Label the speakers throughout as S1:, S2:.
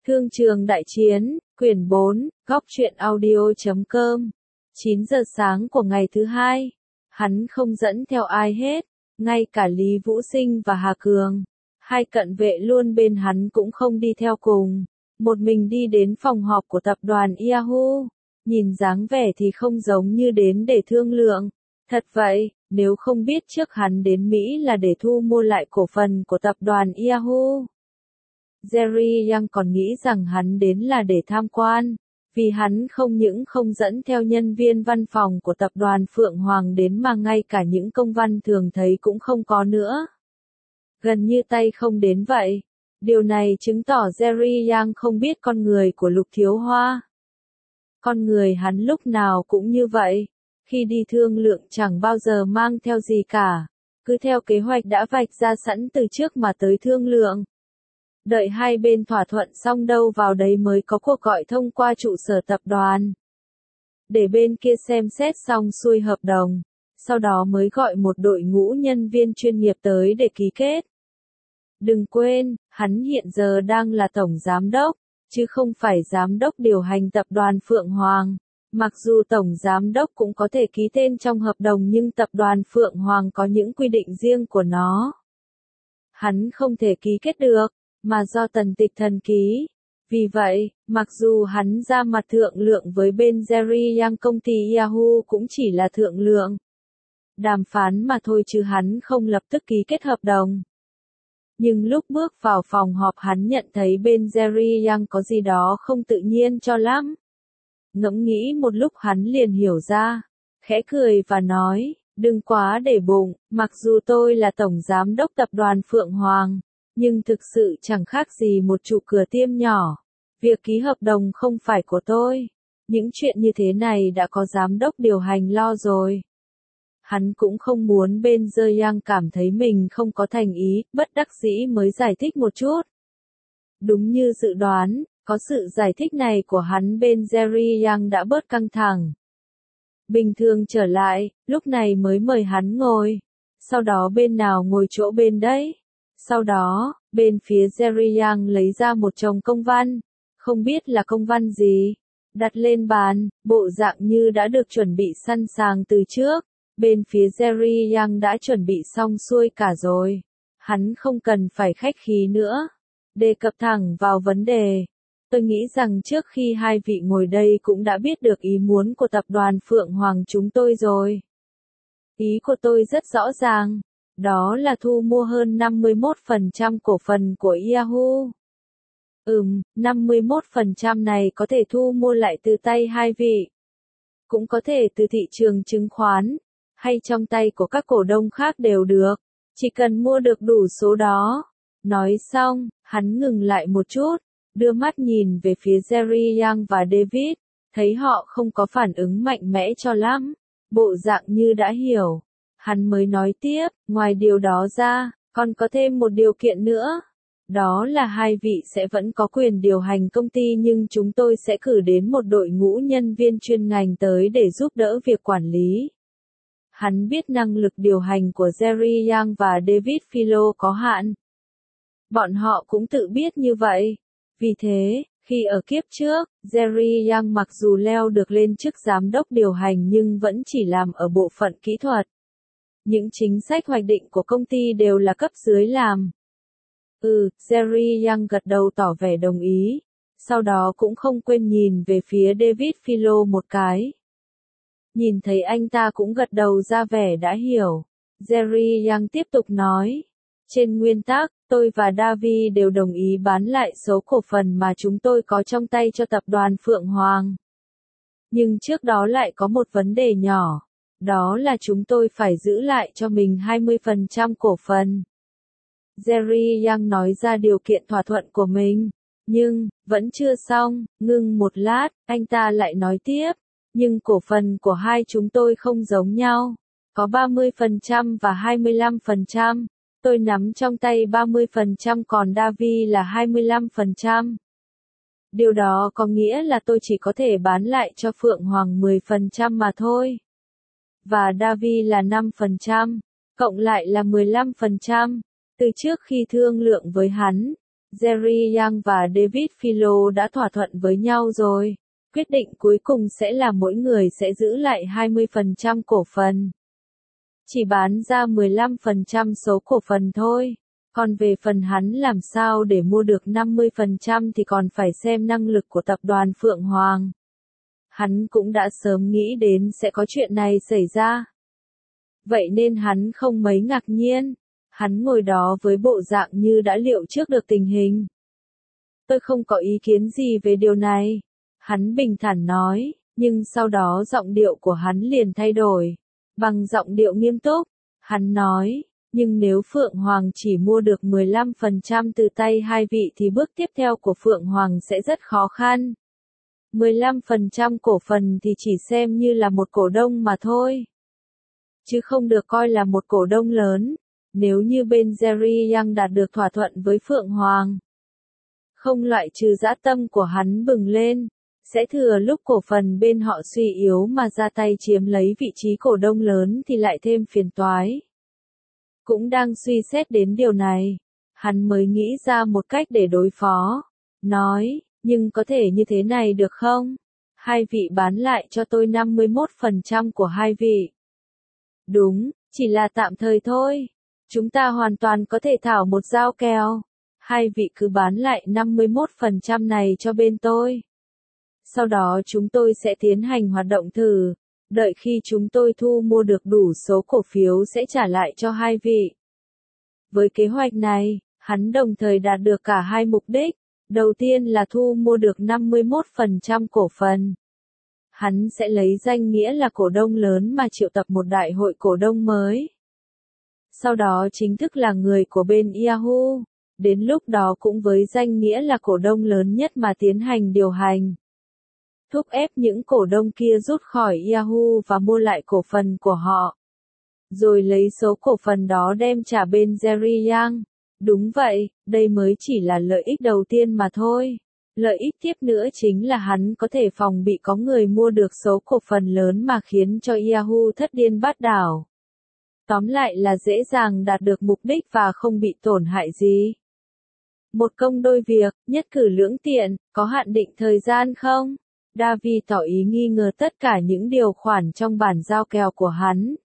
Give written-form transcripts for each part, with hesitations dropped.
S1: Thương trường đại chiến, quyển 4, góc truyện audio.com. 9 giờ sáng của ngày thứ hai, hắn không dẫn theo ai hết, ngay cả Lý Vũ Sinh và Hà Cường. Hai cận vệ luôn bên hắn cũng không đi theo cùng, một mình đi đến phòng họp của tập đoàn Yahoo. Nhìn dáng vẻ thì không giống như đến để thương lượng. Thật vậy, nếu không biết trước hắn đến Mỹ là để thu mua lại cổ phần của tập đoàn Yahoo, Jerry Yang còn nghĩ rằng hắn đến là để tham quan, vì hắn không những không dẫn theo nhân viên văn phòng của tập đoàn Phượng Hoàng đến mà ngay cả những công văn thường thấy cũng không có nữa. Gần như tay không đến vậy. Điều này chứng tỏ Jerry Yang không biết con người của Lục Thiếu Hoa. Con người hắn lúc nào cũng như vậy, khi đi thương lượng chẳng bao giờ mang theo gì cả, cứ theo kế hoạch đã vạch ra sẵn từ trước mà tới thương lượng. Đợi hai bên thỏa thuận xong đâu vào đấy mới có cuộc gọi thông qua trụ sở tập đoàn. Để bên kia xem xét xong xuôi hợp đồng, sau đó mới gọi một đội ngũ nhân viên chuyên nghiệp tới để ký kết. Đừng quên, hắn hiện giờ đang là tổng giám đốc, chứ không phải giám đốc điều hành tập đoàn Phượng Hoàng. Mặc dù tổng giám đốc cũng có thể ký tên trong hợp đồng nhưng tập đoàn Phượng Hoàng có những quy định riêng của nó. Hắn không thể ký kết được, mà do Tần Tịch Thần ký. Vì vậy, mặc dù hắn ra mặt thượng lượng với bên Jerry Yang, công ty Yahoo cũng chỉ là thượng lượng. Đàm phán mà thôi chứ hắn không lập tức ký kết hợp đồng. Nhưng lúc bước vào phòng họp hắn nhận thấy bên Jerry Yang có gì đó không tự nhiên cho lắm. Ngẫm nghĩ một lúc hắn liền hiểu ra, khẽ cười và nói, đừng quá để bụng, mặc dù tôi là tổng giám đốc tập đoàn Phượng Hoàng, nhưng thực sự chẳng khác gì một trụ cửa tiêm nhỏ. Việc ký hợp đồng không phải của tôi. Những chuyện như thế này đã có giám đốc điều hành lo rồi. Hắn cũng không muốn bên Jerry Yang cảm thấy mình không có thành ý, bất đắc dĩ mới giải thích một chút. Đúng như dự đoán, có sự giải thích này của hắn bên Jerry Yang đã bớt căng thẳng. Bình thường trở lại, lúc này mới mời hắn ngồi. Sau đó bên nào ngồi chỗ bên đấy. Sau đó, bên phía Jerry Yang lấy ra một chồng công văn, không biết là công văn gì, đặt lên bàn, bộ dạng như đã được chuẩn bị sẵn sàng từ trước. Bên phía Jerry Yang đã chuẩn bị xong xuôi cả rồi. Hắn không cần phải khách khí nữa. Đề cập thẳng vào vấn đề. Tôi nghĩ rằng trước khi hai vị ngồi đây cũng đã biết được ý muốn của tập đoàn Phượng Hoàng chúng tôi rồi. Ý của tôi rất rõ ràng. Đó là thu mua hơn 51% cổ phần của Yahoo. 51% này có thể thu mua lại từ tay hai vị. Cũng có thể từ thị trường chứng khoán, hay trong tay của các cổ đông khác đều được. Chỉ cần mua được đủ số đó. Nói xong, hắn ngừng lại một chút, đưa mắt nhìn về phía Jerry Yang và David, thấy họ không có phản ứng mạnh mẽ cho lắm, bộ dạng như đã hiểu. Hắn mới nói tiếp, ngoài điều đó ra, còn có thêm một điều kiện nữa. Đó là hai vị sẽ vẫn có quyền điều hành công ty nhưng chúng tôi sẽ cử đến một đội ngũ nhân viên chuyên ngành tới để giúp đỡ việc quản lý. Hắn biết năng lực điều hành của Jerry Yang và David Philo có hạn. Bọn họ cũng tự biết như vậy. Vì thế, khi ở kiếp trước, Jerry Yang mặc dù leo được lên chức giám đốc điều hành nhưng vẫn chỉ làm ở bộ phận kỹ thuật. Những chính sách hoạch định của công ty đều là cấp dưới làm. Jerry Yang gật đầu tỏ vẻ đồng ý. Sau đó cũng không quên nhìn về phía David Philo một cái. Nhìn thấy anh ta cũng gật đầu ra vẻ đã hiểu. Jerry Yang tiếp tục nói. Trên nguyên tắc, tôi và David đều đồng ý bán lại số cổ phần mà chúng tôi có trong tay cho tập đoàn Phượng Hoàng. Nhưng trước đó lại có một vấn đề nhỏ. Đó là chúng tôi phải giữ lại cho mình 20% cổ phần. Jerry Yang nói ra điều kiện thỏa thuận của mình. Nhưng, vẫn chưa xong, ngưng một lát, anh ta lại nói tiếp. Nhưng cổ phần của hai chúng tôi không giống nhau. Có 30% và 25%. Tôi nắm trong tay 30% còn David là 25%. Điều đó có nghĩa là tôi chỉ có thể bán lại cho Phượng Hoàng 10% mà thôi. Và David là 5%, cộng lại là 15%. Từ trước khi thương lượng với hắn, Jerry Yang và David Philo đã thỏa thuận với nhau rồi. Quyết định cuối cùng sẽ là mỗi người sẽ giữ lại 20% cổ phần. Chỉ bán ra 15% số cổ phần thôi. Còn về phần hắn làm sao để mua được 50% thì còn phải xem năng lực của tập đoàn Phượng Hoàng. Hắn cũng đã sớm nghĩ đến sẽ có chuyện này xảy ra. Vậy nên hắn không mấy ngạc nhiên. Hắn ngồi đó với bộ dạng như đã liệu trước được tình hình. Tôi không có ý kiến gì về điều này. Hắn bình thản nói, nhưng sau đó giọng điệu của hắn liền thay đổi. Bằng giọng điệu nghiêm túc, hắn nói, nhưng nếu Phượng Hoàng chỉ mua được 15% từ tay hai vị thì bước tiếp theo của Phượng Hoàng sẽ rất khó khăn. 15% cổ phần thì chỉ xem như là một cổ đông mà thôi. Chứ không được coi là một cổ đông lớn. Nếu như bên Jerry Yang đạt được thỏa thuận với Phượng Hoàng, không loại trừ dã tâm của hắn bừng lên, sẽ thừa lúc cổ phần bên họ suy yếu mà ra tay chiếm lấy vị trí cổ đông lớn thì lại thêm phiền toái. Cũng đang suy xét đến điều này, hắn mới nghĩ ra một cách để đối phó. Nói, nhưng có thể như thế này được không? Hai vị bán lại cho tôi 51% của hai vị. Đúng, chỉ là tạm thời thôi. Chúng ta hoàn toàn có thể thảo một giao kèo. Hai vị cứ bán lại 51% này cho bên tôi. Sau đó chúng tôi sẽ tiến hành hoạt động thử. Đợi khi chúng tôi thu mua được đủ số cổ phiếu sẽ trả lại cho hai vị. Với kế hoạch này, hắn đồng thời đạt được cả hai mục đích. Đầu tiên là thu mua được 51% cổ phần. Hắn sẽ lấy danh nghĩa là cổ đông lớn mà triệu tập một đại hội cổ đông mới. Sau đó chính thức là người của bên Yahoo. Đến lúc đó cũng với danh nghĩa là cổ đông lớn nhất mà tiến hành điều hành. Thúc ép những cổ đông kia rút khỏi Yahoo và mua lại cổ phần của họ. Rồi lấy số cổ phần đó đem trả bên Jerry Yang. Đúng vậy, đây mới chỉ là lợi ích đầu tiên mà thôi. Lợi ích tiếp nữa chính là hắn có thể phòng bị có người mua được số cổ phần lớn mà khiến cho Yahoo thất điên bát đảo. Tóm lại là dễ dàng đạt được mục đích và không bị tổn hại gì. Một công đôi việc, nhất cử lưỡng tiện, có hạn định thời gian không? David tỏ ý nghi ngờ tất cả những điều khoản trong bản giao kèo của hắn.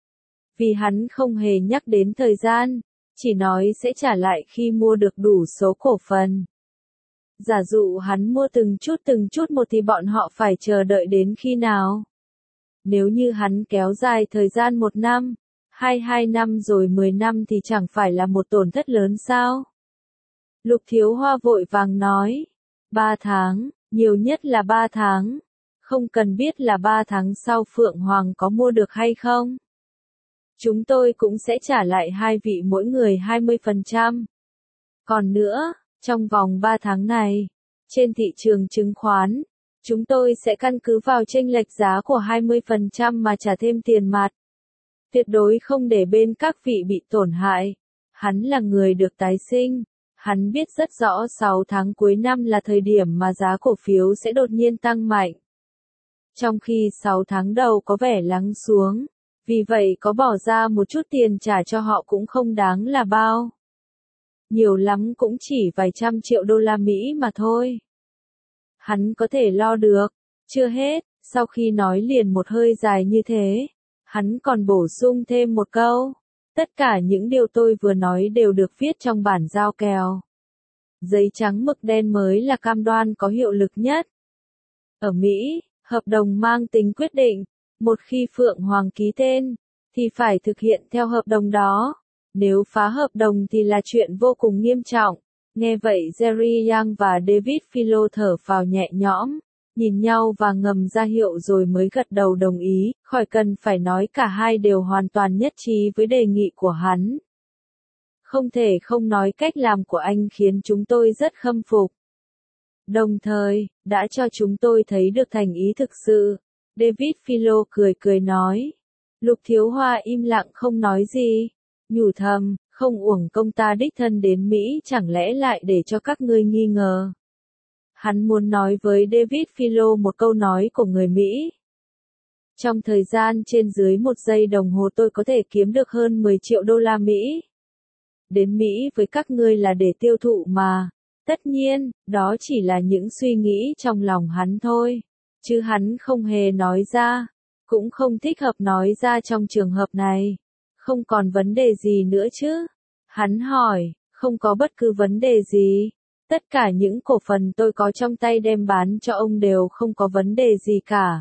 S1: Vì hắn không hề nhắc đến thời gian, chỉ nói sẽ trả lại khi mua được đủ số cổ phần. Giả dụ hắn mua từng chút một thì bọn họ phải chờ đợi đến khi nào? Nếu như hắn kéo dài thời gian 1 năm, 2 năm rồi 10 năm thì chẳng phải là một tổn thất lớn sao? Lục Thiếu Hoa vội vàng nói, 3 tháng, nhiều nhất là 3 tháng, không cần biết là 3 tháng sau Phượng Hoàng có mua được hay không. Chúng tôi cũng sẽ trả lại hai vị mỗi người 20%. Còn nữa, trong vòng 3 tháng này, trên thị trường chứng khoán, chúng tôi sẽ căn cứ vào chênh lệch giá của 20% mà trả thêm tiền mặt. Tuyệt đối không để bên các vị bị tổn hại. Hắn là người được tái sinh. Hắn biết rất rõ 6 tháng cuối năm là thời điểm mà giá cổ phiếu sẽ đột nhiên tăng mạnh. Trong khi 6 tháng đầu có vẻ lắng xuống. Vì vậy có bỏ ra một chút tiền trả cho họ cũng không đáng là bao. Nhiều lắm cũng chỉ vài trăm triệu đô la Mỹ mà thôi. Hắn có thể lo được. Chưa hết, sau khi nói liền một hơi dài như thế, hắn còn bổ sung thêm một câu. Tất cả những điều tôi vừa nói đều được viết trong bản giao kèo. Giấy trắng mực đen mới là cam đoan có hiệu lực nhất. Ở Mỹ, hợp đồng mang tính quyết định. Một khi Phượng Hoàng ký tên, thì phải thực hiện theo hợp đồng đó. Nếu phá hợp đồng thì là chuyện vô cùng nghiêm trọng. Nghe vậy Jerry Yang và David Philo thở phào nhẹ nhõm, nhìn nhau và ngầm ra hiệu rồi mới gật đầu đồng ý, khỏi cần phải nói cả hai đều hoàn toàn nhất trí với đề nghị của hắn. Không thể không nói cách làm của anh khiến chúng tôi rất khâm phục. Đồng thời, đã cho chúng tôi thấy được thành ý thực sự. David Philo cười nói. Lục Thiếu Hoa im lặng không nói gì. Nhủ thầm, không uổng công ta đích thân đến Mỹ chẳng lẽ lại để cho các ngươi nghi ngờ. Hắn muốn nói với David Philo một câu nói của người Mỹ. Trong thời gian trên dưới 1 giây đồng hồ tôi có thể kiếm được hơn 10 triệu đô la Mỹ. Đến Mỹ với các ngươi là để tiêu thụ mà, Tất nhiên, đó chỉ là những suy nghĩ trong lòng hắn thôi, chứ hắn không hề nói ra, cũng không thích hợp nói ra trong trường hợp này. Không còn vấn đề gì nữa chứ? Hắn hỏi, không có bất cứ vấn đề gì. Tất cả những cổ phần tôi có trong tay đem bán cho ông đều không có vấn đề gì cả.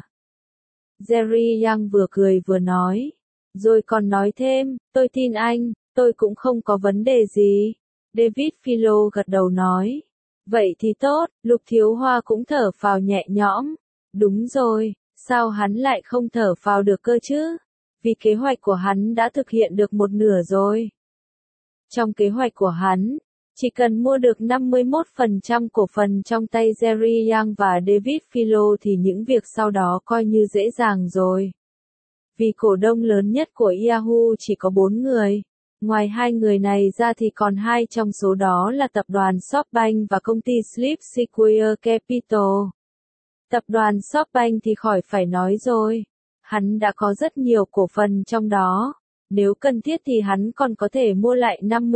S1: Jerry Yang vừa cười vừa nói. Rồi còn nói thêm, tôi tin anh, tôi cũng không có vấn đề gì. David Philo gật đầu nói. Vậy thì tốt, Lục Thiếu Hoa cũng thở phào nhẹ nhõm. Đúng rồi, sao hắn lại không thở phào được cơ chứ? Vì kế hoạch của hắn đã thực hiện được một nửa rồi. Trong kế hoạch của hắn, chỉ cần mua được 51% cổ phần trong tay Jerry Yang và David Philo thì những việc sau đó coi như dễ dàng rồi. Vì cổ đông lớn nhất của Yahoo chỉ có 4 người. Ngoài hai người này ra thì còn hai trong số đó là tập đoàn SoftBank và công ty Sleep Sequoia Capital. Tập đoàn SoftBank thì khỏi phải nói rồi. Hắn đã có rất nhiều cổ phần trong đó. Nếu cần thiết thì hắn còn có thể mua lại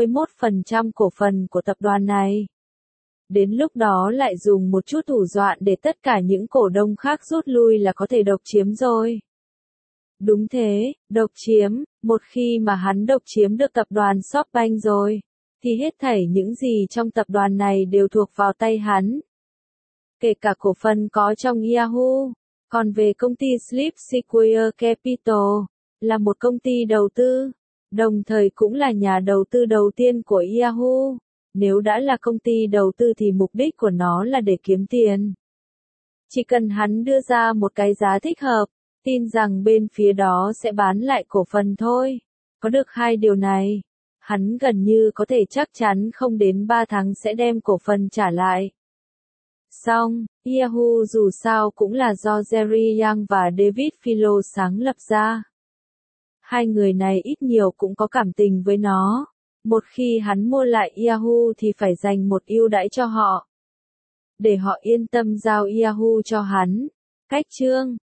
S1: 51% cổ phần của tập đoàn này. Đến lúc đó lại dùng một chút thủ đoạn để tất cả những cổ đông khác rút lui là có thể độc chiếm rồi. Đúng thế, độc chiếm, một khi mà hắn độc chiếm được tập đoàn SoftBank rồi, thì hết thảy những gì trong tập đoàn này đều thuộc vào tay hắn. Kể cả cổ phần có trong Yahoo. Còn về công ty Sleep Sequoia Capital, là một công ty đầu tư, đồng thời cũng là nhà đầu tư đầu tiên của Yahoo. Nếu đã là công ty đầu tư thì mục đích của nó là để kiếm tiền. Chỉ cần hắn đưa ra một cái giá thích hợp, tin rằng bên phía đó sẽ bán lại cổ phần thôi. Có được hai điều này, hắn gần như có thể chắc chắn không đến 3 tháng sẽ đem cổ phần trả lại. Xong, Yahoo dù sao cũng là do Jerry Yang và David Philo sáng lập ra. Hai người này ít nhiều cũng có cảm tình với nó. Một khi hắn mua lại Yahoo thì phải dành một ưu đãi cho họ. Để họ yên tâm giao Yahoo cho hắn. Cách chương